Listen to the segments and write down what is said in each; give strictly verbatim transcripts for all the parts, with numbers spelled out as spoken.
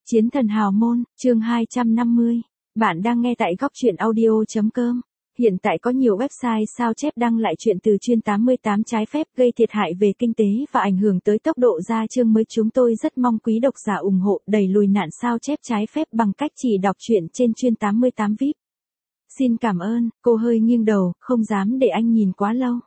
Chiến thần hào môn, chương hai trăm năm mươi. Bạn đang nghe tại góc truyện audio.com. Hiện tại có nhiều website sao chép đăng lại chuyện từ chuyên tám mươi tám trái phép gây thiệt hại về kinh tế và ảnh hưởng tới tốc độ ra chương mới. Chúng tôi rất mong quý độc giả ủng hộ đẩy lùi nạn sao chép trái phép bằng cách chỉ đọc truyện trên chuyên tám mươi tám vi ai pi. Xin cảm ơn. Cô hơi nghiêng đầu, không dám để anh nhìn quá lâu.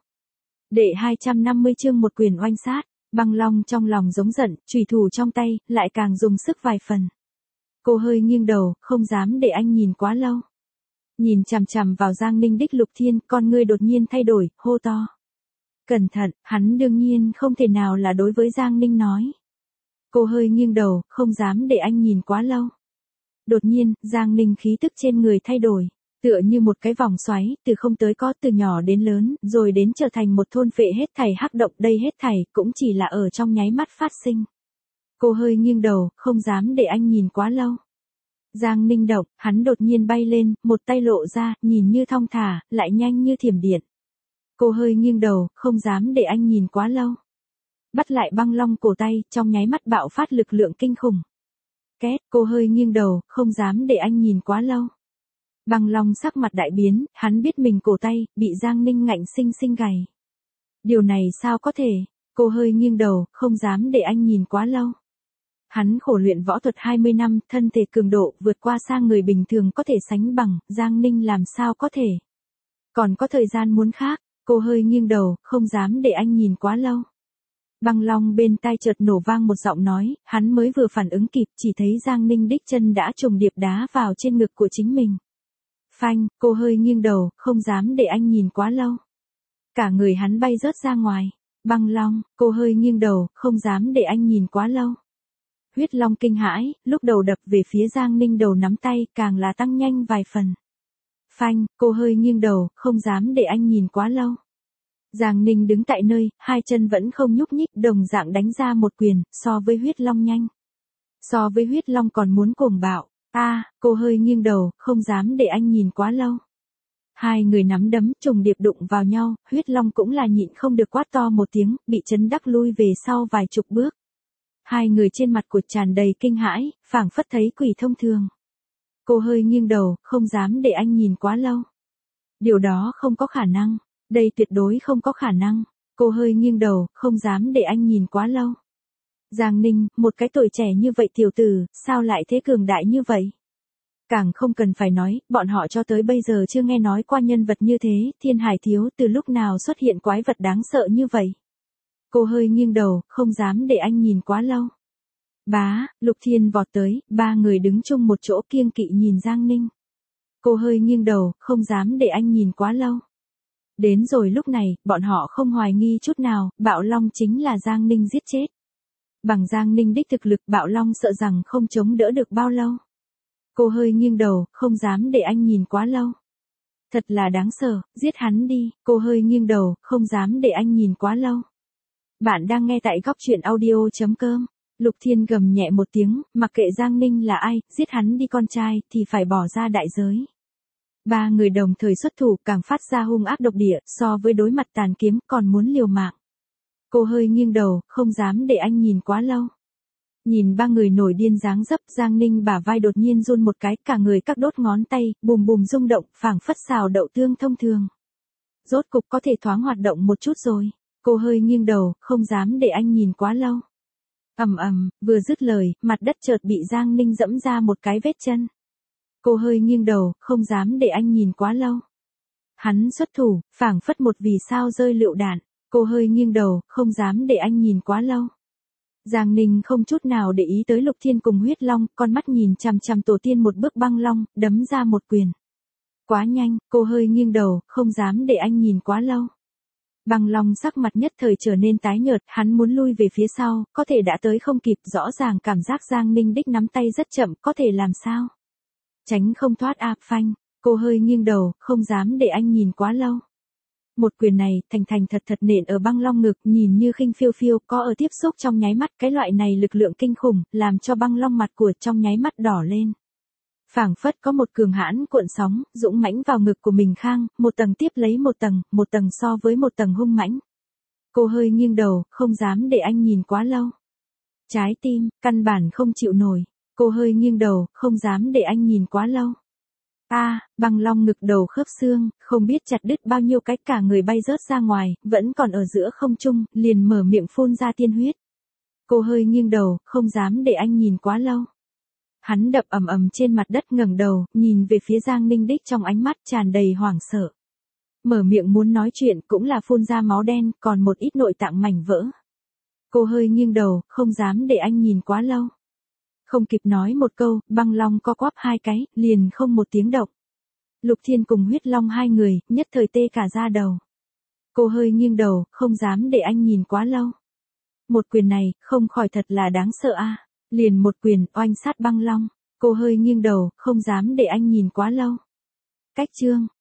Đệ hai trăm năm mươi chương một quyền oanh sát. Băng Long trong lòng giống giận, chùy thủ trong tay, lại càng dùng sức vài phần. Cô hơi nghiêng đầu, không dám để anh nhìn quá lâu. Nhìn chằm chằm vào Giang Ninh đích Lục Thiên, con ngươi đột nhiên thay đổi, hô to. Cẩn thận, hắn đương nhiên không thể nào là đối với Giang Ninh nói. Cô hơi nghiêng đầu, không dám để anh nhìn quá lâu. Đột nhiên, Giang Ninh khí tức trên người thay đổi. Tựa như một cái vòng xoáy, từ không tới có, từ nhỏ đến lớn, rồi đến trở thành một thôn phệ hết thảy hắc động. Đây hết thảy, cũng chỉ là ở trong nháy mắt phát sinh. Cô hơi nghiêng đầu, không dám để anh nhìn quá lâu. Giang Ninh động, hắn đột nhiên bay lên, một tay lộ ra, nhìn như thong thả, lại nhanh như thiểm điện. Cô hơi nghiêng đầu, không dám để anh nhìn quá lâu. Bắt lại Băng Long cổ tay, trong nháy mắt bạo phát lực lượng kinh khủng. Két, cô hơi nghiêng đầu, không dám để anh nhìn quá lâu. Băng Long sắc mặt đại biến, hắn biết mình cổ tay, bị Giang Ninh ngạnh sinh sinh gầy. Điều này sao có thể? Cô hơi nghiêng đầu, không dám để anh nhìn quá lâu. Hắn khổ luyện võ thuật hai mươi năm, thân thể cường độ vượt qua xa người bình thường có thể sánh bằng, Giang Ninh làm sao có thể? Còn có thời gian muốn khác, cô hơi nghiêng đầu, không dám để anh nhìn quá lâu. Băng Long bên tai chợt nổ vang một giọng nói, hắn mới vừa phản ứng kịp, chỉ thấy Giang Ninh đích chân đã trùng điệp đá vào trên ngực của chính mình. Phanh, cô hơi nghiêng đầu, không dám để anh nhìn quá lâu. Cả người hắn bay rớt ra ngoài. Băng Long, cô hơi nghiêng đầu, không dám để anh nhìn quá lâu. Huyết Long kinh hãi, lúc đầu đập về phía Giang Ninh đầu nắm tay, càng là tăng nhanh vài phần. Phanh, cô hơi nghiêng đầu, không dám để anh nhìn quá lâu. Giang Ninh đứng tại nơi, hai chân vẫn không nhúc nhích, đồng dạng đánh ra một quyền, so với Huyết Long nhanh. So với Huyết Long còn muốn cuồng bạo. A, à, cô hơi nghiêng đầu, không dám để anh nhìn quá lâu. Hai người nắm đấm trùng điệp đụng vào nhau, Huyết Long cũng là nhịn không được quát to một tiếng, bị chấn đắc lui về sau vài chục bước. Hai người trên mặt của tràn đầy kinh hãi, phảng phất thấy quỷ thông thường. Cô hơi nghiêng đầu, không dám để anh nhìn quá lâu. Điều đó không có khả năng, đây tuyệt đối không có khả năng. Cô hơi nghiêng đầu, không dám để anh nhìn quá lâu. Giang Ninh, một cái tuổi trẻ như vậy tiểu tử, sao lại thế cường đại như vậy? Càng không cần phải nói, bọn họ cho tới bây giờ chưa nghe nói qua nhân vật như thế, Thiên Hải Thiếu từ lúc nào xuất hiện quái vật đáng sợ như vậy? Cô hơi nghiêng đầu, không dám để anh nhìn quá lâu. Bá, Lục Thiên vọt tới, ba người đứng chung một chỗ kiêng kỵ nhìn Giang Ninh. Cô hơi nghiêng đầu, không dám để anh nhìn quá lâu. Đến rồi lúc này, bọn họ không hoài nghi chút nào, Bạo Long chính là Giang Ninh giết chết. Bằng Giang Ninh đích thực lực, Bạo Long sợ rằng không chống đỡ được bao lâu. Cô hơi nghiêng đầu, không dám để anh nhìn quá lâu. Thật là đáng sợ, giết hắn đi. Cô hơi nghiêng đầu, không dám để anh nhìn quá lâu. Bạn đang nghe tại góc truyện audio.com. Lục Thiên gầm nhẹ một tiếng, mặc kệ Giang Ninh là ai, giết hắn đi con trai, thì phải bỏ ra đại giới. Ba người đồng thời xuất thủ, càng phát ra hung ác độc địa, so với đối mặt tàn kiếm, còn muốn liều mạng. Cô hơi nghiêng đầu, không dám để anh nhìn quá lâu. Nhìn ba người nổi điên dáng dấp, Giang Ninh bả vai đột nhiên run một cái, cả người các đốt ngón tay, bùm bùm rung động, phảng phất xào đậu tương thông thường. Rốt cục có thể thoáng hoạt động một chút rồi. Cô hơi nghiêng đầu, không dám để anh nhìn quá lâu. Ầm ầm, vừa dứt lời, mặt đất chợt bị Giang Ninh dẫm ra một cái vết chân. Cô hơi nghiêng đầu, không dám để anh nhìn quá lâu. Hắn xuất thủ, phảng phất một vì sao rơi lựu đạn. Cô hơi nghiêng đầu, không dám để anh nhìn quá lâu. Giang Ninh không chút nào để ý tới Lục Thiên cùng Huyết Long, con mắt nhìn chằm chằm tổ tiên một bước Băng Long, đấm ra một quyền. Quá nhanh, cô hơi nghiêng đầu, không dám để anh nhìn quá lâu. Băng Long sắc mặt nhất thời trở nên tái nhợt, hắn muốn lui về phía sau, có thể đã tới không kịp, rõ ràng cảm giác Giang Ninh đích nắm tay rất chậm, có thể làm sao? Tránh không thoát áp phanh, cô hơi nghiêng đầu, không dám để anh nhìn quá lâu. Một quyền này, thành thành thật thật nện ở Băng Long ngực, nhìn như khinh phiêu phiêu, có ở tiếp xúc trong nháy mắt, cái loại này lực lượng kinh khủng, làm cho Băng Long mặt của trong nháy mắt đỏ lên. Phảng phất có một cường hãn cuộn sóng, dũng mãnh vào ngực của mình khang, một tầng tiếp lấy một tầng, một tầng so với một tầng hung mãnh. Cô hơi nghiêng đầu, không dám để anh nhìn quá lâu. Trái tim, căn bản không chịu nổi. Cô hơi nghiêng đầu, không dám để anh nhìn quá lâu. A, Băng Long ngực đầu khớp xương, không biết chặt đứt bao nhiêu cách cả người bay rớt ra ngoài, vẫn còn ở giữa không trung, liền mở miệng phun ra tiên huyết. Cô hơi nghiêng đầu, không dám để anh nhìn quá lâu. Hắn đập ầm ầm trên mặt đất, ngẩng đầu, nhìn về phía Giang Ninh Đích trong ánh mắt tràn đầy hoảng sợ. Mở miệng muốn nói chuyện cũng là phun ra máu đen, còn một ít nội tạng mảnh vỡ. Cô hơi nghiêng đầu, không dám để anh nhìn quá lâu. Không kịp nói một câu, Băng Long co quắp hai cái, liền không một tiếng động. Lục Thiên cùng Huyết Long hai người, nhất thời tê cả da đầu. Cô hơi nghiêng đầu, không dám để anh nhìn quá lâu. Một quyền này, không khỏi thật là đáng sợ a. Liền một quyền, oanh sát Băng Long. Cô hơi nghiêng đầu, không dám để anh nhìn quá lâu. Cách chương.